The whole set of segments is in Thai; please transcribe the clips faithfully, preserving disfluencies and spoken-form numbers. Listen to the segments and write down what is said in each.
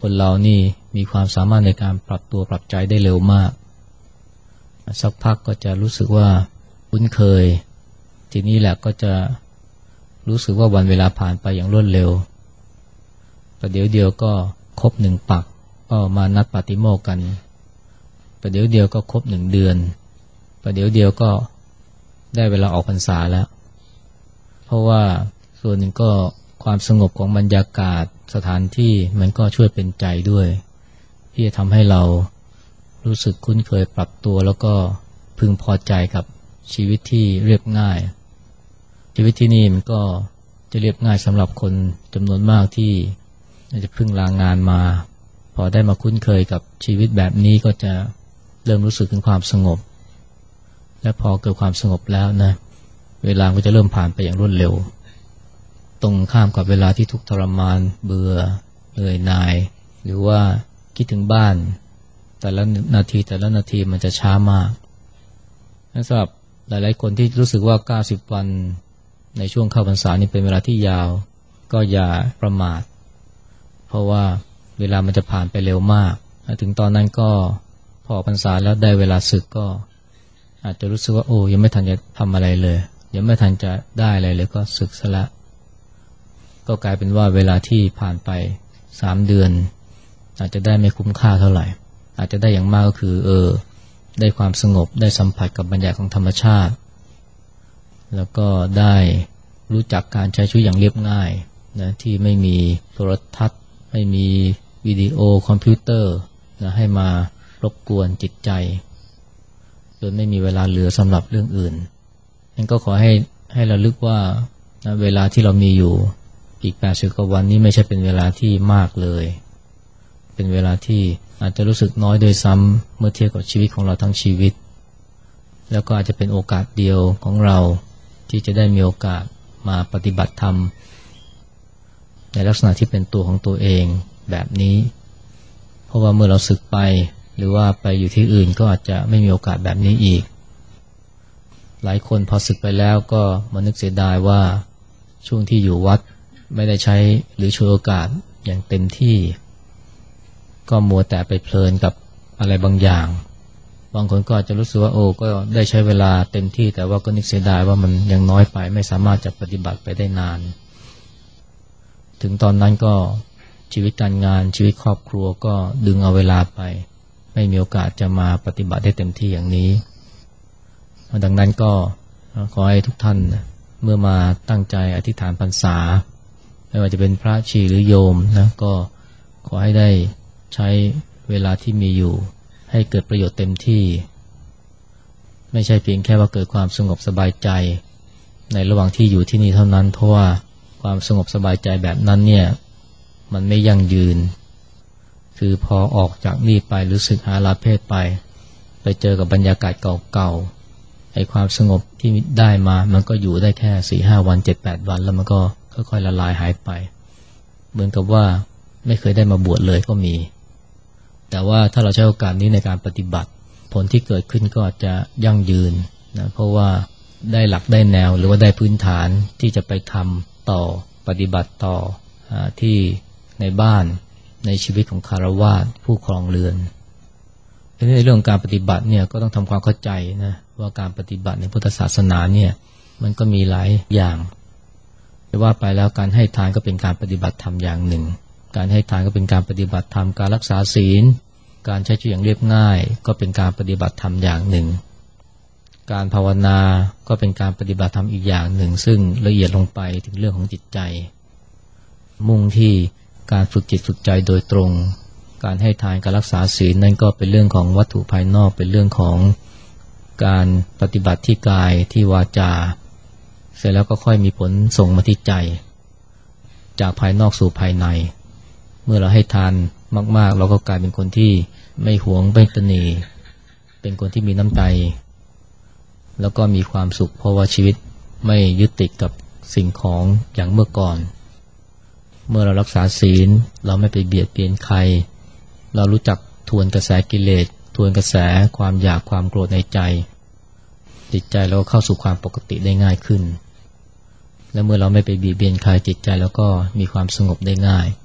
คนเรานี่มีความสามารถในการปรับตัวปรับใจได้เร็วมากสักพักก็จะรู้สึกว่าคุ้นเคยทีนี้แหละก็จะรู้สึกว่าวันเวลาผ่านไปอย่างรวดเร็วประเดี๋ยวเดียวก็ครบหนึ่งปักก็มานัดปาติโมกข์กันประเดี๋ยวเดียวก็ครบหนึ่งเดือนประเดี๋ยวเดียวก็ได้เวลาออกพรรษาแล้วเพราะว่าส่วนหนึ่งก็ความสงบของบรรยากาศสถานที่มันก็ช่วยเป็นใจด้วยที่จะทำให้เรารู้สึกคุ้นเคยปรับตัวแล้วก็พึงพอใจกับชีวิตที่เรียบง่ายชีวิตที่นี่มันก็จะเรียบง่ายสำหรับคนจำนวนมากที่จะเพิ่งลางานมาพอได้มาคุ้นเคยกับชีวิตแบบนี้ก็จะเริ่มรู้สึกถึงความสงบและพอเกิดความสงบแล้วนะเวลาก็จะเริ่มผ่านไปอย่างรวดเร็วตรงข้ามกับเวลาที่ทุกข์ทรมานเบื่อเหนื่อยหน่ายหรือว่าคิดถึงบ้านแต่ละนาทีแต่ละนาทีมันจะช้ามากสำหรับหลายๆคนที่รู้สึกว่าเก้าสิบวันในช่วงเข้าพรรษานี่เป็นเวลาที่ยาวก็อย่าประมาทเพราะว่าเวลามันจะผ่านไปเร็วมากถึงตอนนั้นก็พอพรรษาแล้วได้เวลาศึกก็อาจจะรู้สึกว่าโอ้ยังไม่ทันจะทำอะไรเลยยังไม่ทันจะได้อะไรเลยก็ศึกซะละก็กลายเป็นว่าเวลาที่ผ่านไปสามเดือนอาจจะได้ไม่คุ้มค่าเท่าไหร่อาจจะได้อย่างมากก็คือเออได้ความสงบได้สัมผัสกับบรรยากาศของธรรมชาติแล้วก็ได้รู้จักการใช้ชีวิตอย่างเรียบง่ายนะที่ไม่มีโทรทัศน์ไม่มีวิดีโอคอมพิวเตอร์นะให้มารบกวนจิตใจโดยไม่มีเวลาเหลือสำหรับเรื่องอื่นงั้นก็ขอให้ให้ระลึกว่านะเวลาที่เรามีอยู่อีกแปดสิบกว่าวันนี้ไม่ใช่เป็นเวลาที่มากเลยเป็นเวลาที่อาจจะรู้สึกน้อยโดยซ้ำเมื่อเทียบกับชีวิตของเราทั้งชีวิตแล้วก็อาจจะเป็นโอกาสเดียวของเราที่จะได้มีโอกาสมาปฏิบัติธรรมในลักษณะที่เป็นตัวของตัวเองแบบนี้เพราะว่าเมื่อเราสึกไปหรือว่าไปอยู่ที่อื่นก็อาจจะไม่มีโอกาสแบบนี้อีกหลายคนพอสึกไปแล้วก็มานึกเสียดายว่าช่วงที่อยู่วัดไม่ได้ใช้หรือช่วยโอกาสอย่างเต็มที่ก็มัวแต่ไปเพลินกับอะไรบางอย่างบางคนก็อาจจะรู้สึกว่าโอ้ก็ได้ใช้เวลาเต็มที่แต่ว่าก็นึกเสียดายว่ามันยังน้อยไปไม่สามารถจะปฏิบัติไปได้นานถึงตอนนั้นก็ชีวิตการงานชีวิตครอบครัวก็ดึงเอาเวลาไปไม่มีโอกาสจะมาปฏิบัติได้เต็มที่อย่างนี้ดังนั้นก็ขอให้ทุกท่านเมื่อมาตั้งใจอธิษฐานพรรษาไม่ว่าจะเป็นพระชีหรือโยมนะก็ขอให้ได้ใช้เวลาที่มีอยู่ให้เกิดประโยชน์เต็มที่ไม่ใช่เพียงแค่ว่าเกิดความสงบสบายใจในระหว่างที่อยู่ที่นี่เท่านั้นเพราะว่าความสงบสบายใจแบบนั้นเนี่ยมันไม่ยั่งยืนคือพอออกจากนี่ไปหรือสึกหาลาเพศไปไปเจอกับบรรยากาศเก่าๆไอ้ความสงบที่ได้มามันก็อยู่ได้แค่ สี่ห้า วัน เจ็ดแปด วันแล้วมันก็ค่อยๆละลายหายไปเหมือนกับว่าไม่เคยได้มาบวชเลยก็มีแต่ว่าถ้าเราใช้โอกาสนี้ในการปฏิบัติผลที่เกิดขึ้นก็อาจจะยั่งยืนนะเพราะว่าได้หลักได้แนวหรือว่าได้พื้นฐานที่จะไปทำต่อปฏิบัติต่อที่ในบ้านในชีวิตของคฤหัสถ์ผู้ครองเรือนในเรื่องการปฏิบัติเนี่ยก็ต้องทำความเข้าใจนะว่าการปฏิบัติในพุทธศาสนาเนี่ยมันก็มีหลายอย่างแต่ว่าไปแล้วการให้ทานก็เป็นการปฏิบัติธรรมอย่างหนึ่งการให้ทานก็เป็นการปฏิบัติธรรมการรักษาศีลการใช้ชีวิตอย่างเรียบง่ายก็เป็นการปฏิบัติธรรมอย่างหนึ่งการภาวนาก็เป็นการปฏิบัติธรรมอีกอย่างหนึ่งซึ่งละเอียดลงไปถึงเรื่องของจิตใจมุ่งที่การฝึกจิตฝึกใจโดยตรงการให้ทานการรักษาศีลนั่นก็เป็นเรื่องของวัตถุภายนอกเป็นเรื่องของการปฏิบัติที่กายที่วาจาเสร็จแล้วก็ค่อยมีผลส่งมาที่ใจจากภายนอกสู่ภายในเมื่อเราให้ทานมากๆเราก็กลายเป็นคนที่ไม่หวงไม่ตนีเป็นคนที่มีน้ำใจแล้วก็มีความสุขเพราะว่าชีวิตไม่ยึดติดกับสิ่งของอย่างเมื่อก่อนเมื่อเรารักษาศีลเราไม่ไปเบียดเบียนใครเรารู้จักทวนกระแสกิเลสทวนกระแสความอยากความโกรธในใจจิตใจเราเข้าสู่ความปกติได้ง่ายขึ้นและเมื่อเราไม่ไปเบียดเบียนใครจิตใจแล้วก็มีความสงบได้ง่าย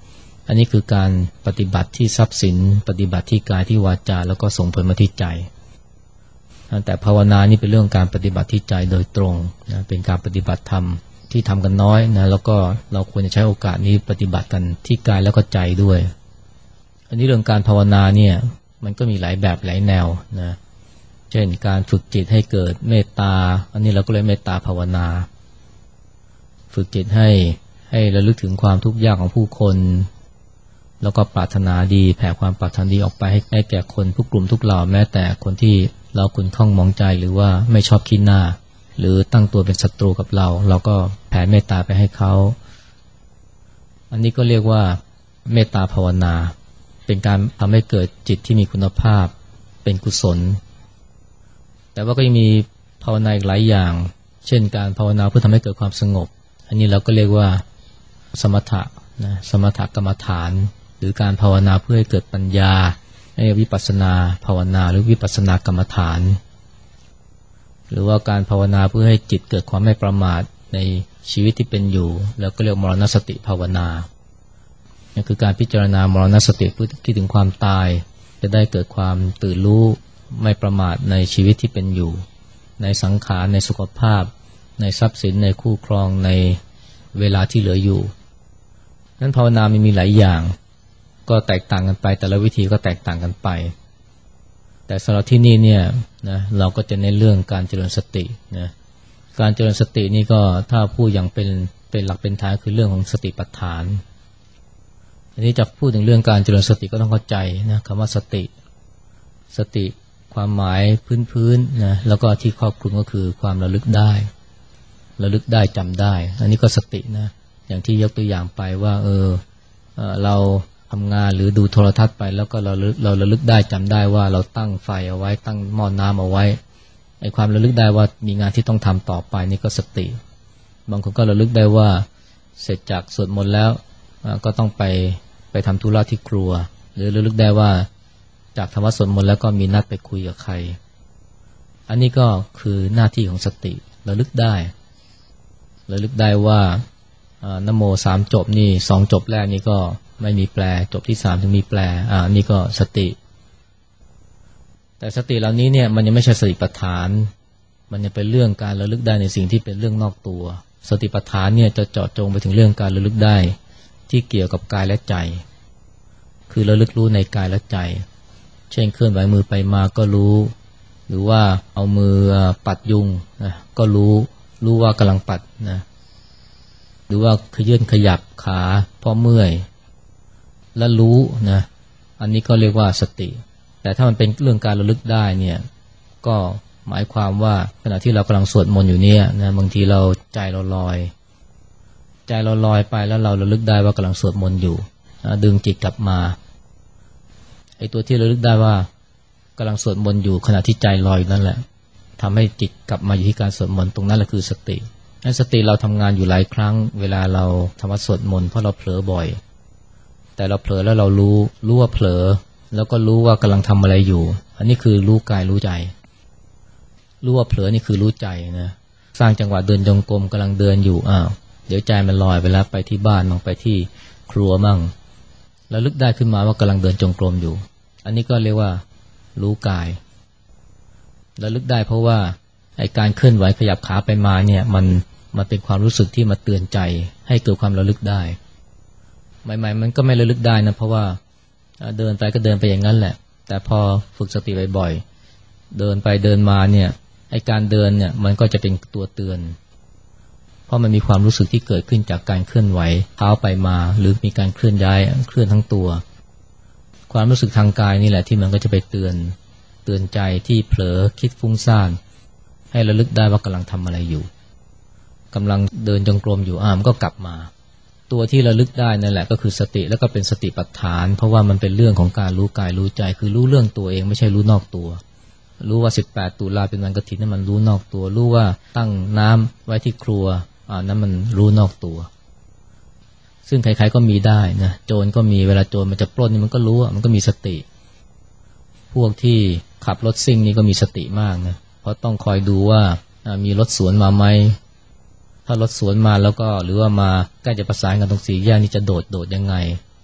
อันนี้คือการปฏิบัติที่ทรัพย์สินปฏิบัติที่กายที่วาจาแล้วก็ส่งผลมาที่ใจแต่ภาวนานี่เป็นเรื่องการปฏิบัติที่ใจโดยตรงนะเป็นการปฏิบัติธรรมที่ทำกันน้อยนะแล้วก็เราควรจะใช้โอกาสนี้ปฏิบัติกันที่กายแล้วก็ใจด้วยอันนี้เรื่องการภาวนาเนี่ยมันก็มีหลายแบบหลายแนวนะเช่นการฝึกจิตให้เกิดเมตตาอันนี้เราก็เรียกเมตตาภาวนาฝึกจิตให้ให้ระลึกถึงความทุกข์ยากของผู้คนแล้วก็ปรารถนาดีแผ่ความปรารถนาดีออกไปให้ให้แก่คนทุกกลุ่มทุกเหล่าแม้แต่คนที่เราขุ่นข้องมองใจหรือว่าไม่ชอบขี้หน้าหรือตั้งตัวเป็นศัตรูกับเราเราก็แผ่เมตตาไปให้เขาอันนี้ก็เรียกว่าเมตตาภาวนาเป็นการทำให้เกิดจิตที่มีคุณภาพเป็นกุศลแต่ว่าก็ยังมีภาวนาอีกหลายอย่างเช่นการภาวนาเพื่อทำให้เกิดความสงบอันนี้เราก็เรียกว่าสมถะนะสมถกรรมฐานหรือการภาวนาเพื่อให้เกิดปัญญาให้วิปัสสนาภาวนาหรือวิปัสสนากรรมฐานหรือว่าการภาวนาเพื่อให้จิตเกิดความไม่ประมาทในชีวิตที่เป็นอยู่แล้วก็เรียกมรณสติภาวนานี่คือการพิจารณามรณสติเพื่อคิดถึงความตายจะได้เกิดความตื่นรู้ไม่ประมาทในชีวิตที่เป็นอยู่ในสังขารในสุขภาพในทรัพย์สินในคู่ครองในเวลาที่เหลืออยู่นั้นภาวนามันมีหลายอย่างก็แตกต่างกันไปแต่ละวิธีก็แตกต่างกันไปแต่สำหรับที่นี่เนี่ยนะเราก็จะเน้นเรื่องการเจริญสตินะการเจริญสตินี่ก็ถ้าพูดอย่างเป็นเป็นหลักเป็นฐานคือเรื่องของสติปัฏฐานอันนี้จะพูดถึงเรื่องการเจริญสติก็ต้องเข้าใจนะคำว่าสติสติความหมายพื้นๆนะแล้วก็ที่ครอบคลุมก็คือความระลึกได้ระลึกได้จำได้อันนี้ก็สตินะอย่างที่ยกตัวอย่างไปว่าเออเออเราทำงานหรือดูโทรทัศน์ไปแล้วก็เราเราระลึกได้จำได้ว่าเราตั้งไฟเอาไว้ตั้งหม้อน้ำเอาไว้ไอ้ความระลึกได้ว่ามีงานที่ต้องทำต่อไปนี่ก็สติบางคนก็ระลึกได้ว่าเสร็จจากสวดมนต์แล้วก็ต้องไปไปทำธุระที่ครัวหรือระลึกได้ว่าจากทำวัดสวดมนต์แล้วก็มีนัดไปคุยกับใครอันนี้ก็คือหน้าที่ของสติระลึกได้ระลึกได้ว่านะโมสามจบนี่สองจบแรกนี่ก็ไม่มีแปลจบที่สามถึงมีแปลอ่านี่ก็สติแต่สติเหล่านี้เนี่ยมันยังไม่ใช่สติปัฏฐานมันยังเป็นเรื่องการระลึกได้ในสิ่งที่เป็นเรื่องนอกตัวสติปัฏฐานเนี่ยจะเจาะจงไปถึงเรื่องการระลึกได้ที่เกี่ยวกับกายและใจคือระลึกรู้ในกายและใจเช่นเคลื่อนไหวมือไปมาก็รู้หรือว่าเอามือปัดยุงนะก็รู้รู้ว่ากำลังปัดนะหรือว่าขยื่นขยับขาเพราะเมื่อยและรู้นะอันนี้ก็เรียกว่าสติแต่ถ้ามันเป็นเรื่องการระลึกได้เนี่ยก็หมายความว่าขณะที่เรากำลังสวดมนต์อยู่เนี่ยนะบางทีเราใจเราลอยใจเราลอยไปแล้วเราระลึกได้ว่ากำลังสวดมนต์อยู่นะดึงจิตกลับมาไอ้ตัวที่ระลึกได้ว่ากำลังสวดมนต์อยู่ขณะที่ใจลอยนั่นแหละทำให้จิตกลับมาอยู่ที่การสวดมนต์ตรงนั้นแหละคือสติสติเราทำงานอยู่หลายครั้งเวลาเราทำวัดสวดมนต์เพราะเราเผลอบ่อยแต่เราเผลอแล้วเรารู้รู้ว่าเผลอแล้วก็รู้ว่ากำลังทำอะไรอยู่อันนี้คือรู้กายรู้ใจรู้ว่าเผลอนี่คือรู้ใจนะสร้างจังหวะเดินจงกรมกำลังเดินอยู่อ้าวเดี๋ยวใจมันลอยไปแล้วไปที่บ้านมั่งไปที่ครัวมั่งแล้วลึกได้ขึ้นมาว่ากำลังเดินจงกรมอยู่อันนี้ก็เรียกว่ารู้กายแล้วลึกได้เพราะว่าไอ้การเคลื่อนไหวขยับขาไปมาเนี่ยมันมันเป็นความรู้สึกที่มาเตือนใจให้เกิดความระลึกได้ใหม่ๆมันก็ไม่ระลึกได้นะเพราะว่าเดินไปก็เดินไปอย่างนั้นแหละแต่พอฝึกสติบ่อยๆเดินไปเดินมาเนี่ยไอ้การเดินเนี่ยมันก็จะเป็นตัวเตือนเพราะมันมีความรู้สึกที่เกิดขึ้นจากการเคลื่อนไหวเท้าไปมาหรือมีการเคลื่อนย้ายเคลื่อนทั้งตัวความรู้สึกทางกายนี่แหละที่มันก็จะไปเตือนเตือนใจที่เผลอคิดฟุ้งซ่านให้ระลึกได้ว่ากำลังทำอะไรอยู่กำลังเดินจงกรมอยู่อ่ามันก็กลับมาตัวที่ระลึกได้นั่นแหละก็คือสติแล้วก็เป็นสติปัฏฐานเพราะว่ามันเป็นเรื่องของการรู้กายรู้ใจคือรู้เรื่องตัวเองไม่ใช่รู้นอกตัวรู้ว่าสิบแปดตุลาเป็นวันกฐินนั่นมันรู้นอกตัวรู้ว่าตั้งน้ำไว้ที่ครัวอ่านั่นมันรู้นอกตัวซึ่งใครๆก็มีได้นะโจรก็มีเวลาโจรมันจะปล้นนี่มันก็รู้อ่ะมันก็มีสติพวกที่ขับรถซิ่งนี่ก็มีสติมากนะเพราะต้องคอยดูว่ามีรถสวนมาไหมถ้ารถสวนมาแล้วก็หรือว่ามาใกล้จะประสานกันตรงสี่แยกนี่จะโดดโดดยังไง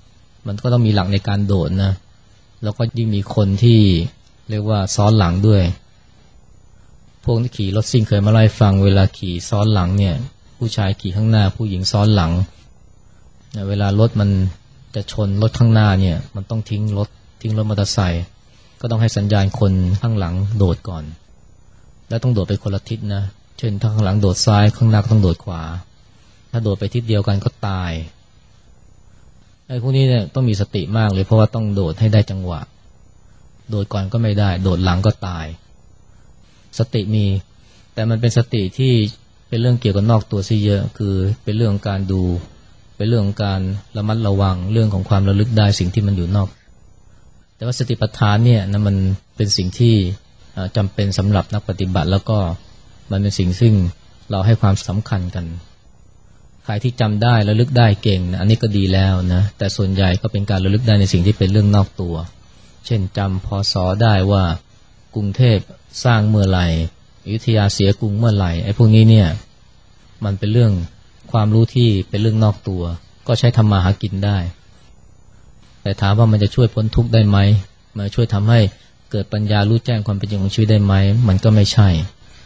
มันก็ต้องมีหลักในการโดดนะแล้วก็ยิ่งมีคนที่เรียกว่าซ้อนหลังด้วยพวกที่ขี่รถซิ่งเคยมาไล่ฟังเวลาขี่ซ้อนหลังเนี่ยผู้ชายขี่ข้างหน้าผู้หญิงซ้อนหลังเวลารถมันจะชนรถข้างหน้าเนี่ยมันต้องทิ้งรถทิ้งรถมอเตอร์ไซค์ก็ต้องให้สัญญาณคนข้างหลังโดดก่อนแล้วต้องโดดไปคนละทิศนะเช่นถ้าข้างหลังโดดซ้ายข้างหน้าก็ต้องโดดขวาถ้าโดดไปทิศเดียวกันก็ตายไอ้พวกนี้เนี่ยต้องมีสติมากเลยเพราะว่าต้องโดดให้ได้จังหวะโดดก่อนก็ไม่ได้โดดหลังก็ตายสติมีแต่มันเป็นสติที่เป็นเรื่องเกี่ยวกับนอกตัวซะเยอะคือเป็นเรื่องของการดูเป็นเรื่องของการระมัดระวังเรื่องของความระลึกได้สิ่งที่มันอยู่นอกแต่ว่าสติปัฏฐานเนี่ยนะมันเป็นสิ่งที่จำเป็นสำหรับนักปฏิบัติแล้วก็มันเป็นสิ่งซึ่งเราให้ความสำคัญกันใครที่จำได้ระลึกได้เก่งนะอันนี้ก็ดีแล้วนะแต่ส่วนใหญ่ก็เป็นการระลึกได้ในสิ่งที่เป็นเรื่องนอกตัวเช่นจำพศได้ว่ากรุงเทพสร้างเมื่อไหร่อยุธยาเสียกรุงเมื่อไหร่ไอ้พวกนี้เนี่ยมันเป็นเรื่องความรู้ที่เป็นเรื่องนอกตัวก็ใช้ทำมาหากินได้แต่ถามว่ามันจะช่วยพ้นทุกข์ได้ไหมมันช่วยทำให้เกิดปัญญารู้แจ้งความเป็นจริงของชีวิตได้ไหมมันก็ไม่ใช่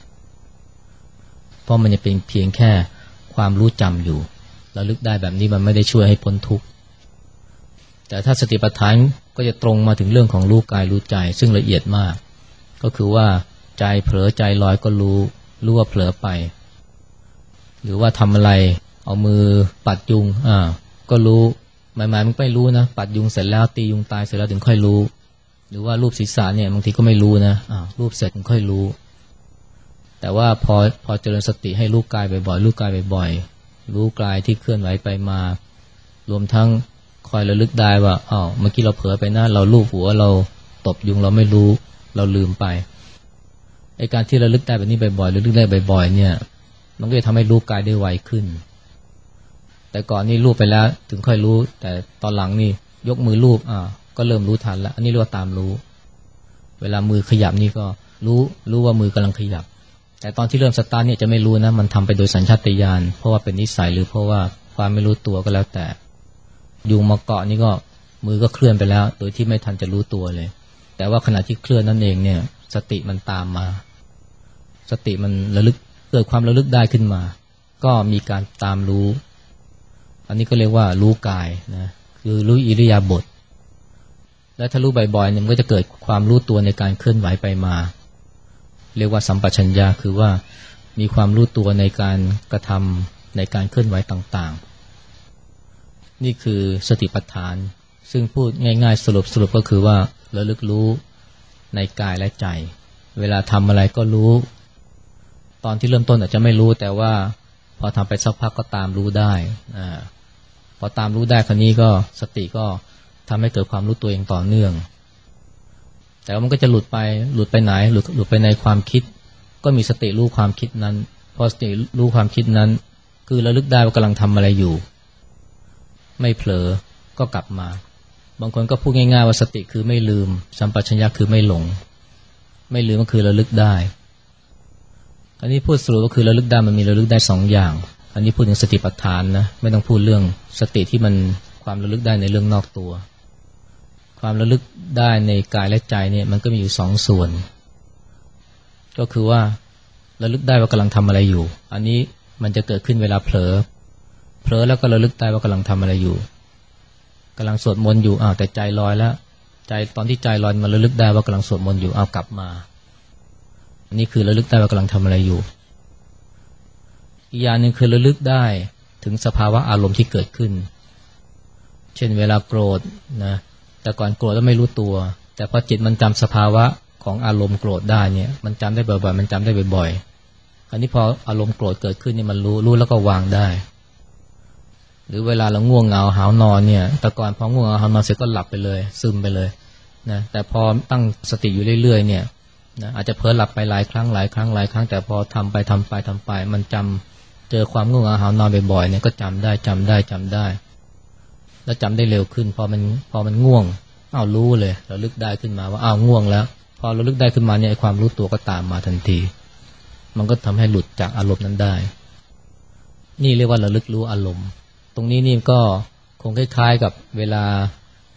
เพราะมันจะเป็นเพียงแค่ความรู้จำอยู่ระลึกได้แบบนี้มันไม่ได้ช่วยให้พ้นทุกข์แต่ถ้าสติปัฏฐานก็จะตรงมาถึงเรื่องของรู้กายรู้ใจซึ่งละเอียดมากก็คือว่าใจเผลอใจลอยก็รู้รู้ว่าเผลอไปหรือว่าทำอะไรเอามือปัดยุงอ่าก็รู้หมายหมายมันไม่รู้นะปัดยุงเสร็จแล้วตียุงตายเสร็จแล้วถึงค่อยรู้หรือว่ารูปศีรษะเนี่ยบางทีก็ไม่รู้นะอ่ารูปเสร็จถึงค่อยรู้แต่ว่าพอพอเจริญสติให้รู้กายบ่อยๆรู้กายบ่อยๆรู้กายที่เคลื่อนไหวไปมารวมทั้งคอยระลึกได้ว่าอ้าวเมื่อกี้เราเผลอไปนะเราลูบหัวเราตบยุงเราไม่รู้เราลืมไปไอ้การที่ระลึกได้แบบนี้บ่อยๆระลึกได้บ่อยๆเนี่ยมันก็จะทำให้รู้กายได้ไวขึ้นแต่ก่อนนี่รูปไปแล้วถึงค่อยรู้แต่ตอนหลังนี่ยกมือรูปอ่าก็เริ่มรู้ทันแล้วอันนี้เรียกว่าตามรู้เวลามือขยับนี่ก็รู้รู้ว่ามือกำลังขยับแต่ตอนที่เริ่มสตาร์ทเนี่ยจะไม่รู้นะมันทำไปโดยสัญชาตญาณเพราะว่าเป็นนิสัยหรือเพราะว่าความไม่รู้ตัวก็แล้วแต่ยุงมาเกาะนี่ก็มือก็เคลื่อนไปแล้วโดยที่ไม่ทันจะรู้ตัวเลยแต่ว่าขณะที่เคลื่อนนั่นเองเนี่ยสติมันตามมาสติมันระลึกเกิดความระลึกได้ขึ้นมาก็มีการตามรู้อันนี้ก็เรียกว่ารู้กายนะคือรู้อิริยาบถและถ้ารู้บ่อยๆเนี่ยมันก็จะเกิดความรู้ตัวในการเคลื่อนไหวไปมาเรียกว่าสัมปชัญญะคือว่ามีความรู้ตัวในการกระทำในการเคลื่อนไหวต่างๆนี่คือสติปัฏฐานซึ่งพูดง่ายๆสรุปสรุปก็คือว่าระลึกรู้ในกายและใจเวลาทำอะไรก็รู้ตอนที่เริ่มต้นอาจจะไม่รู้แต่ว่าพอทำไปสักพักก็ตามรู้ได้อ่าพอตามรู้ได้คราวนี้ก็สติก็ทำให้เกิดความรู้ตัวเองต่อเนื่องแต่ว่ามันก็จะหลุดไปหลุดไปไหนหลุดหลุดไปในความคิดก็มีสติรู้ความคิดนั้นพอสติรู้ความคิดนั้นคือระลึกได้ว่ากำลังทำอะไรอยู่ไม่เผลอก็กลับมาบางคนก็พูดง่ายๆว่าสติคือไม่ลืมสัมปชัญญะคือไม่หลงไม่ลืมก็คือระลึกได้อันนี้พูดสรุปก็คือระลึกได้มันมีระลึกได้สองอย่างอันนี้พูดถึงสติปัฏฐานนะไม่ต้องพูดเรื่องสติที่มันความระลึกได้ในเรื่องนอกตัวความระลึกได้ในกายและใจเนี่ยมันก็มีอยู่สองส่วนก็คือว่าระลึกได้ว่ากำลังทำอะไรอยู่อันนี้มันจะเกิดขึ้นเวลาเผลอเผลอแล้วก็ระลึกได้ว่ากำลังทำอะไรอยู่กำลังสวดมนต์อยู่อ้าวแต่ใจลอยแล้วใจตอนที่ใจลอยมันระลึกได้ว่ากำลังสวดมนต์อยู่เอากลับมาอันนี้คือระลึกได้ว่ากำลังทำอะไรอยู่อีกอย่างหนึ่งคือระลึกได้ถึงสภาวะอารมณ์ที่เกิดขึ้นเช่นเวลาโกรธนะแต่ก่อนโกรธแล้วไม่รู้ตัวแต่พอจิตมันจำสภาวะของอารมณ์โกรธได้เนี่ยมันจำได้บ่อยๆมันจำได้บ่อยๆคราวนี้พออารมณ์โกรธเกิดขึ้นนี่มันรู้รู้แล้วก็วางได้หรือเวลาเราง่วงเหงาหาวนอนเนี่ยแต่ก่อนพอง่วงเหงาหาวนอนเสร็จก็หลับไปเลยซึมไปเลยนะแต่พอตั้งสติอยู่เรื่อยๆเนี่ยนะอาจจะเผลอหลับไปหลายครั้งหลายครั้งหลายครั้งแต่พอทำไปทำไปทำไปมันจำเจอความง่วงเหงาหาวนอนบ่อยๆเนี่ยก็จำได้จำได้จำได้แล้วจำได้เร็วขึ้นพอมันพอมันง่วงอ้าวรู้เลยเราลึกได้ขึ้นมาว่าอ้าวง่วงแล้วพอเราลึกได้ขึ้นมาเนี่ยความรู้ตัวก็ตามมาทันทีมันก็ทำให้หลุดจากอารมณ์นั้นได้นี่เรียกว่าระลึกรู้อารมณ์ตรงนี้นี่ก็คงคล้ายๆกับเวลา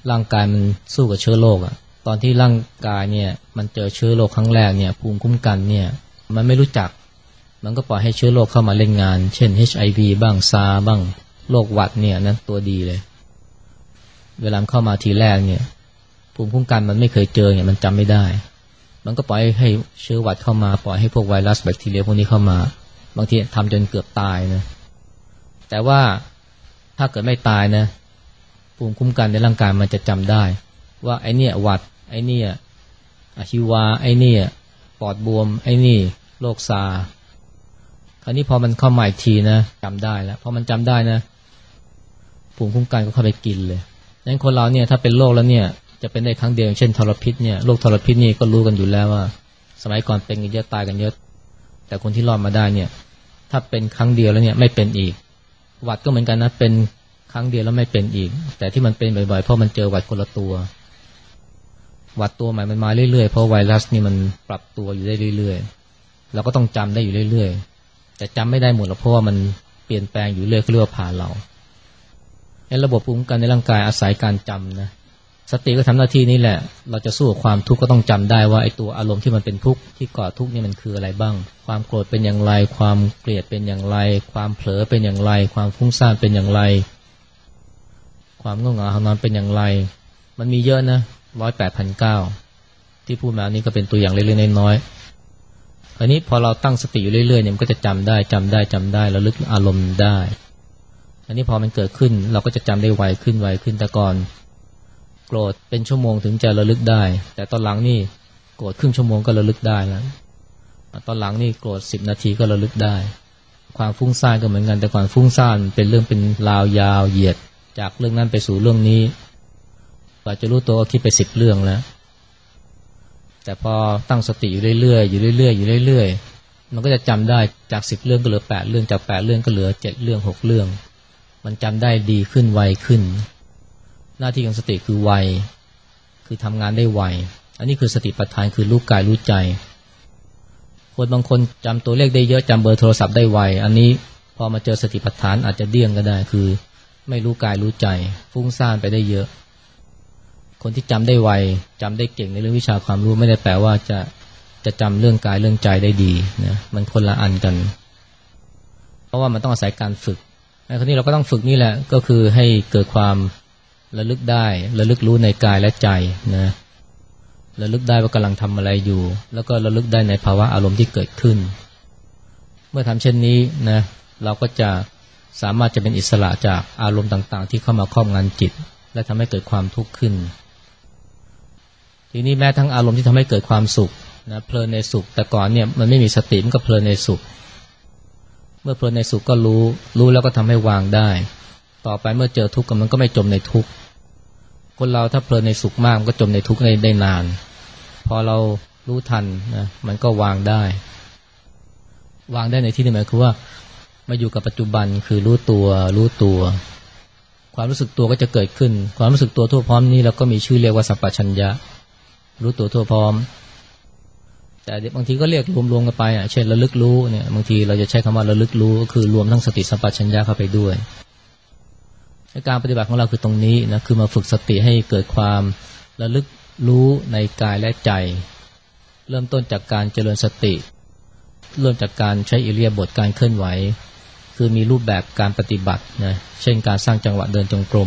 ร่างกายมันสู้กับเชื้อโรคอะตอนที่ร่างกายเนี่ยมันเจอเชื้อโรคครั้งแรกเนี่ยภูมิคุ้มกันเนี่ยมันไม่รู้จักมันก็ปล่อยให้เชื้อโรคเข้ามาเล่นงานเช่น เอช ไอ วี บ้างซาร์บ้างโรคหวัดเนี่ยนั้นตัวดีเลยเวลาเข้ามาทีแรกเนี่ยภูมิคุ้มกันมันไม่เคยเจอเนี่ยมันจำไม่ได้มันก็ปล่อยให้เชื้อหวัดเข้ามาปล่อยให้พวกไวรัสแบคทีเรียพวกนี้เข้ามาบางทีทำจนเกือบตายนะแต่ว่าถ้าเกิดไม่ตายนะภูมิคุ้มกันในร่างกายมันจะจำได้ว่าไอ้นี่หวัดไอ้นี่อะฮิวาไอ้นี่ปอดบวมไอ้นี่โรคซาร์คราวนี้พอมันเข้ามาอีกทีนะจำได้แล้วพอมันจำได้นะภูมิคุ้มกันก็เข้าไปกินเลยงั้นคนเราเนี่ยถ้าเป็นโรคแล้วเนี่ยจะเป็นได้ครั้งเดียวอย่างเช่นทรพิษเนี่ยโรคทรพิษนี่ก็รู้กันอยู่แล้วว่าสมัยก่อนเป็นกันเยอะตายกันเยอะแต่คนที่รอดมาได้เนี่ยถ้าเป็นครั้งเดียวแล้วเนี่ยไม่เป็นอีกหวัดก็เหมือนกันนะเป็นครั้งเดียวแล้วไม่เป็นอีกแต่ที่มันเป็นบ่อยๆเพราะมันเจอหวัดคนละตัวหวัดตัวใหม่มันมาเรื่อยๆเพราะไวรัสนี่มันปรับตัวอยู่ได้เรื่อยๆเราก็ต้องจำได้อยู่เรื่อยๆแต่จำไม่ได้หมดหรอกเพราะว่ามันเปลี่ยนแปลงอยู่เรื่อยเรื่อยผ่านเราระบบภูมิคุ้มกันในร่างกายอาศัยการจำนะสติก็ทำหน้าที่นี้แหละเราจะสู้กับความทุกข์ก็ต้องจำได้ว่าไอ้ตัวอารมณ์ที่มันเป็นทุกข์ที่ก่อทุกข์นี่มันคืออะไรบ้างความโกรธเป็นอย่างไรความเกลียดเป็นอย่างไรความเผลอเป็นอย่างไรความฟุ้งซ่านเป็นอย่างไรความง่วงเหงาหานอนเป็นอย่างไรมันมีเยอะนะร้อยแปดพันเก้าที่พูดมานี่ก็เป็นตัวอย่างเล็กๆน้อยๆอันนี้พอเราตั้งสติอยู่เรื่อยๆเนี่ยมันก็จะจำได้จำได้จำได้ระลึกอารมณ์ได้อันนี้พอมันเกิดขึ้นเราก็จะจำได้ไวขึ้นไวขึ้นแต่ก่อนโกรธเป็นชั่วโมงถึงจะระลึกได้แต่ตอนหลังนี่โกรธครึ่งชั่วโมงก็ระลึกได้แล้วตอนหลังนี่โกรธสิบนาทีก็ระลึกได้ความฟุ้งซ่านก็เหมือนกันแต่ก่อนฟุ้งซ่านเป็นเรื่องเป็นราวยาวเหยียดจากเรื่องนั้นไปสู่เรื่องนี้กว่าจะรู้ตัวก็คิดไปสิบเรื่องแล้วแต่พอตั้งสติอยู่เรื่อยๆอยู่เรื่อยๆอยู่เรื่อยๆมันก็จะจำได้จากสิบเรื่องก็เหลือแปดเรื่องจากแปดเรื่องก็เหลือเจ็ดเรื่องหกเรื่องมันจำได้ดีขึ้นไวขึ้นหน้าที่ของสติคือไวคือทำงานได้ไวอันนี้คือสติปัฏฐานคือรู้กายรู้ใจคนบางคนจำตัวเลขได้เยอะจำเบอร์โทรศัพท์ได้ไวอันนี้พอมาเจอสติปัฏฐานอาจจะเดี้ยงก็ได้คือไม่รู้กายรู้ใจฟุ้งซ่านไปได้เยอะคนที่จำได้ไวจำได้เก่งในเรื่องวิชาความรู้ไม่ได้แปลว่าจะจะจำเรื่องกายเรื่องใจได้ดีนะมันคนละอันกันเพราะว่ามันต้องอาศัยการฝึกในคราวนี้เราก็ต้องฝึกนี่แหละก็คือให้เกิดความระลึกได้ระลึกรู้ในกายและใจนะระลึกได้ว่ากำลังทำอะไรอยู่แล้วก็ระลึกได้ในภาวะอารมณ์ที่เกิดขึ้นเมื่อทำเช่นนี้นะเราก็จะสามารถจะเป็นอิสระจากอารมณ์ต่างๆที่เข้ามาครอบงำจิตและทำให้เกิดความทุกข์ขึ้นทีนี้แม้ทั้งอารมณ์ที่ทำให้เกิดความสุขนะเพลินในสุขแต่ก่อนเนี่ยมันไม่มีสติมันก็เพลินในสุขเมื่อเพลินในสุขก็รู้รู้แล้วก็ทำให้วางได้ต่อไปเมื่อเจอทุกข์มันก็ไม่จมในทุกข์คนเราถ้าเพลินในสุขมากมันก็จมในทุกข์ได้นานพอเรารู้ทันนะมันก็วางได้วางได้ในที่นี้หมายคือว่ามาอยู่กับปัจจุบันคือรู้ตัวรู้ตัวความรู้สึกตัวก็จะเกิดขึ้นความรู้สึกตัวทั่วพร้อมนี้เราก็มีชื่อเรียกว่าสัมปชัญญะรู้ตัวทั่วพร้อมแต่บางทีก็เรียกรวมๆกันไปอ่ะเช่นระลึกรู้เนี่ยบางทีเราจะใช้คำว่าระลึกรู้ก็คือรวมทั้งสติสัมปชัญญะเข้าไปด้วยการปฏิบัติของเราคือตรงนี้นะคือมาฝึกสติให้เกิดความระลึกรู้ในกายและใจเริ่มต้นจากการเจริญสติเริ่มจากการใช้อิริยาบถการเคลื่อนไหวคือมีรูปแบบการปฏิบัตินะเช่นการสร้างจังหวะเดินจงกรม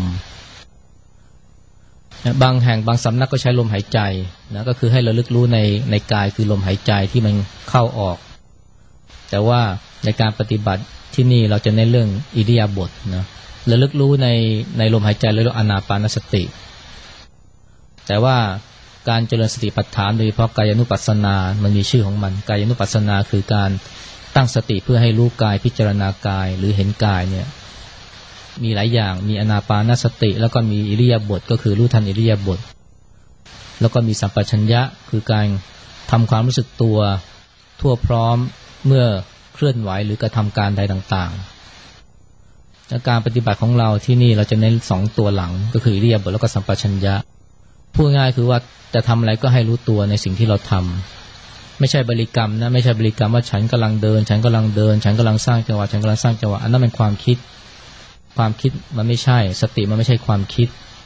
บางแห่งบางสำนักก็ใช้ลมหายใจนะก็คือให้ระลึกรู้ในในกายคือลมหายใจที่มันเข้าออกแต่ว่าในการปฏิบัติที่นี่เราจะเน้นเรื่องอิริยาบถนะระลึกรู้ในในลมหายใจเรียกว่าอานาปานสติแต่ว่าการเจริญสติปัฏฐานโดยเฉพาะกายานุปัสสนามันมีชื่อของมันกายานุปัสสนาคือการตั้งสติเพื่อให้รู้กายพิจารณากายหรือเห็นกายเนี่ยมีหลายอย่างมีอานาปานสติแล้วก็มีอิริยาบถก็คือรู้ทันอิริยาบถแล้วก็มีสัมปชัญญะคือการทำความรู้สึกตัวทั่วพร้อมเมื่อเคลื่อนไหวหรือกระทำการใดต่างๆและการปฏิบัติของเราที่นี่เราจะเน้นสองตัวหลังก็คืออิริยาบถแล้วก็สัมปชัญญะพูดง่ายคือว่าจะทำอะไรก็ให้รู้ตัวในสิ่งที่เราทำไม่ใช่บริกรรมนะไม่ใช่บริกรรมว่าฉันกำลังเดินฉันกำลังเดินฉันกำลังสร้างจังหวะฉันกำลังสร้างจังหวะอันนั้นเป็นความคิดความคิดมันไม่ใช่สติมันไม่ใช่ความคิด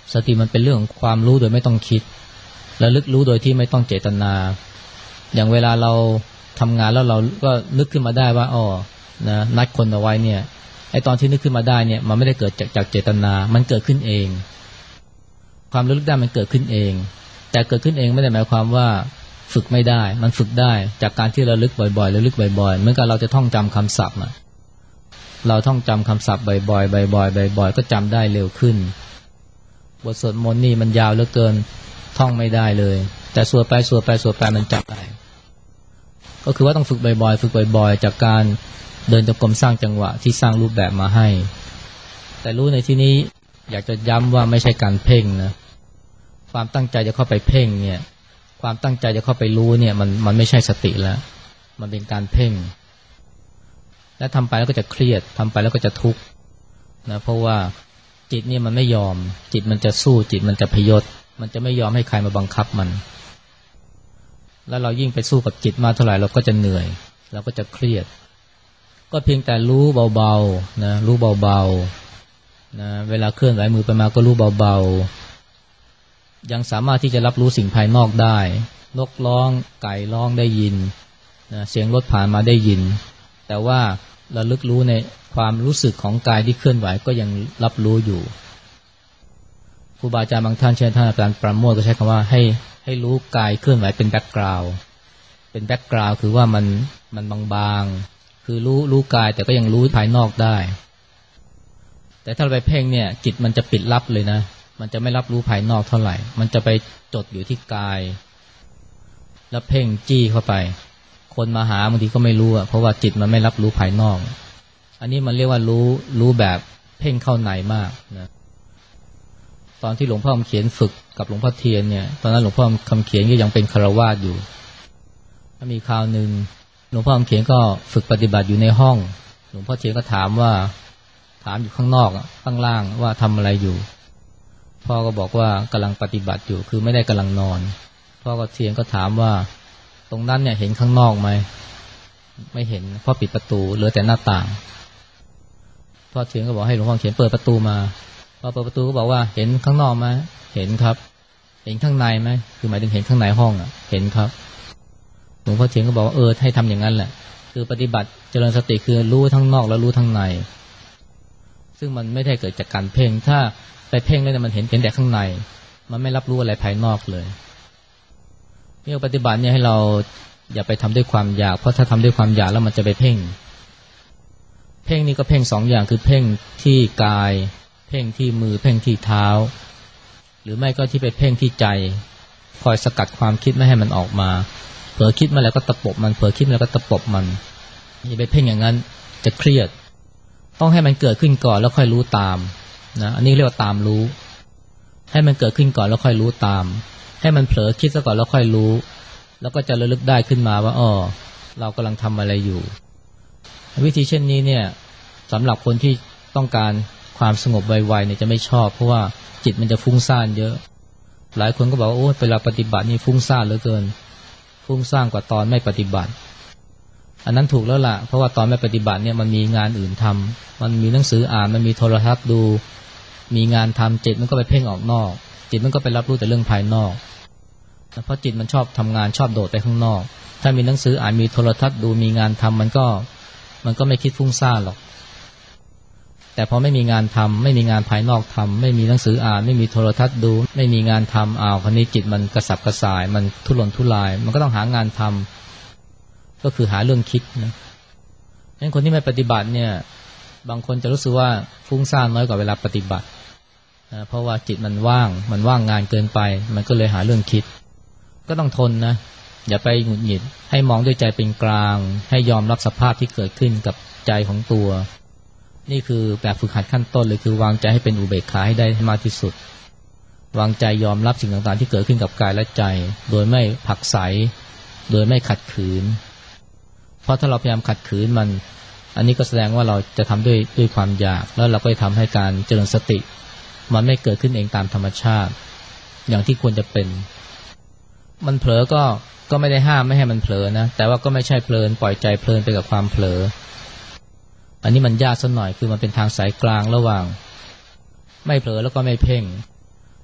สติมันเป็นเรื่องของความรู้โดยไม่ต้องคิดระลึกรู้โดยที่ไม่ต้องเจตนาอย่างเวลาเราทำงานแล้วเราก็นึกขึ้นมาได้ว่าอ๋อนะนัดคนเอาไว้เนี่ยไอ้ตอนที่นึกขึ้นมาได้เนี่ยมันไม่ได้เกิดจากจากเจตนามันเกิดขึ้นเองความระลึกได้มันเกิดขึ้นเองแต่เกิดขึ้นเองไม่ได้หมายความว่าฝึกไม่ได้มันฝึกได้จากการที่ระลึกบ่อยๆระลึกบ่อยๆเหมือนกับเราจะท่องจำคำศัพท์เราท่องจำคำศัพท์บ่อยๆบ่อยๆบ่อยๆก็จำได้เร็วขึ้นบทสวดมนต์นี่มันยาวเหลือเกินท่องไม่ได้เลยแต่สวดไปสวดไปสวดไปมันจำได้ก็คือว่าต้องฝึกบ่อยๆฝึกบ่อยๆจากการเดินจงกรมสร้างจังหวะที่สร้างรูปแบบมาให้แต่รู้ในที่นี้อยากจะย้ำว่าไม่ใช่การเพ่งนะความตั้งใจจะเข้าไปเพ่งเนี่ยความตั้งใจจะเข้าไปรู้เนี่ยมันมันไม่ใช่สติแล้วมันเป็นการเพ่งและทำไปแล้วก็จะเครียดทำไปแล้วก็จะทุกข์นะเพราะว่าจิตนี่มันไม่ยอมจิตมันจะสู้จิตมันจะพยศมันจะไม่ยอมให้ใครมาบังคับมันแล้วเรายิ่งไปสู้กับจิตมากเท่าไหร่เราก็จะเหนื่อยเราก็จะเครียดก็เพียงแต่รู้เบาๆนะรู้เบาๆนะเวลาเคลื่อนไหวมือไปมาก็รู้เบาๆยังสามารถที่จะรับรู้สิ่งภายนอกได้นกร้องไก่ร้องได้ยินนะเสียงรถผ่านมาได้ยินแต่ว่าระลึกรู้ในความรู้สึกของกายที่เคลื่อนไหวก็ยังรับรู้อยู่ครูบาอาจารย์บางท่านเช่นท่านอาจารย์ปราโมทย์ก็ใช้คำว่าให้ให้รู้กายเคลื่อนไหวเป็นแบ็กกราวด์เป็นแบ็กกราวด์คือว่ามันมันบางๆคือรู้รู้กายแต่ก็ยังรู้ภายนอกได้แต่ถ้าเราไปเพ่งเนี่ยจิตมันจะปิดลับเลยนะมันจะไม่รับรู้ภายนอกเท่าไหร่มันจะไปจดอยู่ที่กายแล้วเพ่งจี้เข้าไปคนมาหาบางทีก็ไม่รู้อ่ะเพราะว่าจิตมันไม่รับรู้ภายนอกอันนี้มันเรียกว่ารู้รู้แบบเพ่งเข้าในมากนะตอนที่หลวงพ่อคำเขียนฝึกกับหลวงพ่อเทียนเนี่ยตอนนั้นหลวงพ่อคำเขียนก็ยังเป็นฆราวาสอยู่ถ้ามีคราวนึงหลวงพ่อคำเขียนก็ฝึกปฏิบัติอยู่ในห้องหลวงพ่อเทียนก็ถามว่าถามอยู่ข้างนอกข้างล่างว่าทำอะไรอยู่พ่อก็บอกว่ากำลังปฏิบัติอยู่คือไม่ได้กำลังนอนพ่อก็เทียนก็ถามว่าตรงนั้นเนี่ยเห็นข้างนอกไหมไม่เห็นพ่อปิดประตูเหลือแต่หน้าต่างพ่อเทียนก็บอกให้หลวงพ่อเขียนเปิดประตูมาพอเปิดประตูก็บอกว่าเห็นข้างนอกไหมเห็นครับเห็นข้างในไหมคือหมายถึงเห็นข้างในห้องอ่ะเห็นครับหลวงพ่อเทียนก็บอกว่าเออให้ทำอย่างนั้นแหละคือปฏิบัติเจริญสติคือรู้ทั้งนอกแล้วรู้ทั้งในซึ่งมันไม่ได้เกิดจากการเพ่งถ้าไปเพ่งแล้วมันเห็นเห็นแต่ข้างในมันไม่รับรู้อะไรภายนอกเลยนี่ปฏิบัติเนี่ยให้เราอย่าไปทำด้วยความอยากเพราะถ้าทำด้วยความอยากแล้วมันจะไปเพ่งเพ่งนี่ก็เพ่งสองอย่างคือเพ่งที่กายเพ่งที่มือเพ่งที่เท้าหรือไม่ก็ที่ไปเพ่งที่ใจคอยสกัดความคิดไม่ให้มันออกมาเผลอคิดมาแล้วก็ตะปบมันเผลอคิดมาแล้วก็ตะปบมันอย่าไปเพ่งอย่างนั้นจะเครียดต้องให้มันเกิดขึ้นก่อนแล้วค่อยรู้ตามนะอันนี้เรียกว่าตามรู้ให้มันเกิดขึ้นก่อนแล้วค่อยรู้ตามให้มันเผลอคิดซะก่อนแล้วค่อยรู้แล้วก็จะระลึกได้ขึ้นมาว่าอ๋อเรากำลังทำอะไรอยู่วิธีเช่นนี้เนี่ยสำหรับคนที่ต้องการความสงบไวๆเนี่ยจะไม่ชอบเพราะว่าจิตมันจะฟุ้งซ่านเยอะหลายคนก็บอกว่าโอ้เวลาปฏิบัตินี่ฟุ้งซ่านเหลือเกินฟุ้งซ่านกว่าตอนไม่ปฏิบัติอันนั้นถูกแล้วล่ะเพราะว่าตอนไม่ปฏิบัติเนี่ยมันมีงานอื่นทำมันมีหนังสืออ่านมันมีโทรทัศน์ดูมีงานทำจิตมันก็ไปเพ่งออกนอกจิตมันก็ไปรับรู้แต่เรื่องภายนอกเพราะจิตมันชอบทำงานชอบโดดไปข้างนอกถ้ามีหนังสืออ่านมีโทรทัศน์ดูมีงานทำมันก็มันก็ไม่คิดฟุ้งซ่านหรอกแต่พอไม่มีงานทำไม่มีงานภายนอกทำไม่มีหนังสืออ่านไม่มีโทรทัศน์ดูไม่มีงานทำอ้าวคราวนี้จิตมันกระสับกระส่ายมันทุรนทุรายมันก็ต้องหางานทำก็คือหาเรื่องคิดนะงั้นคนที่ไม่ปฏิบัติเนี่ยบางคนจะรู้สึกว่าฟุ้งซ่านน้อยกว่าเวลาปฏิบัตินะเพราะว่าจิตมันว่างมันว่างงานเกินไปมันก็เลยหาเรื่องคิดก็ต้องทนนะอย่าไปหงุดหงิดให้มองด้วยใจเป็นกลางให้ยอมรับสภาพที่เกิดขึ้นกับใจของตัวนี่คือแบบฝึกหัดขั้นต้นเลยคือวางใจให้เป็นอุเบกขาให้ได้ให้มากที่สุดวางใจยอมรับสิ่งต่างๆที่เกิดขึ้นกับกายและใจโดยไม่ผลักไสโดยไม่ขัดขืนเพราะถ้าเราพยายามขัดขืนมันอันนี้ก็แสดงว่าเราจะทำด้วยด้วยความอยากแล้วเราก็จะทำให้การเจริญสติมันไม่เกิดขึ้นเองตามธรรมชาติอย่างที่ควรจะเป็นมันเผลอก็ก็ไม่ได้ห้ามไม่ให้มันเผลอนะแต่ว่าก็ไม่ใช่เพลินปล่อยใจเพลินไปกับความเผลออันนี้มันยากสักหน่อยคือมันเป็นทางสายกลางระหว่างไม่เผลอแล้วก็ไม่เพ่ง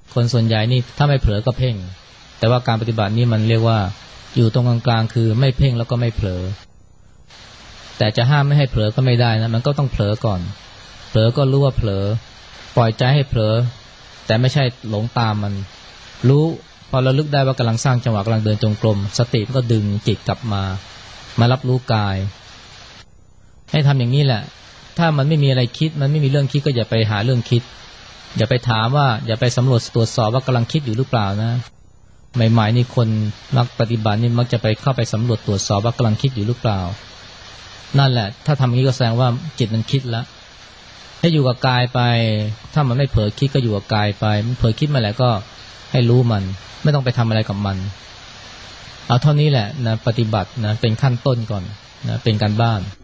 คนส่วนใหญ่นี่ถ้าไม่เผลอก็เพ่งแต่ว่าการปฏิบัตินี่มันเรียกว่าอยู่ตรงกลางๆคือไม่เพ่งแล้วก็ไม่เผลอแต่จะห้ามไม่ให้เผลอก็ไม่ได้นะมันก็ต้องเผลอก่อนเผลอก็รู้ว่าเผลอปล่อยใจให้เผลอแต่ไม่ใช่หลงตามมันรู้พอเราลึกได้ว่ากำลังสร้างจังหวะกำลังเดินจงกรมสติมันก็ดึงจิตกลับมามารับรู้กายให้ทำอย่างนี้แหละถ้ามันไม่มีอะไรคิดมันไม่มีเรื่องคิดก็อย่าไปหาเรื่องคิดอย่าไปถามว่าอย่าไปสำรวจตรวจสอบว่ากำลังคิดอยู่หรือเปล่านะใหม่ๆนี่คนนักปฏิบัตินี่มักจะไปเข้าไปสำรวจตรวจสอบว่ากำลังคิดอยู่หรือเปล่านั่นแหละถ้าทำอย่างนี้ก็แสดงว่าจิตมันคิดแล้วให้อยู่กับกายไปถ้ามันไม่เผลอคิดก็อยู่กับกายไปมันเผลอคิดมาแล้วก็ให้รู้มันไม่ต้องไปทำอะไรกับมันเอาเท่านี้แหละนะปฏิบัตินะเป็นขั้นต้นก่อนนะเป็นการบ้าน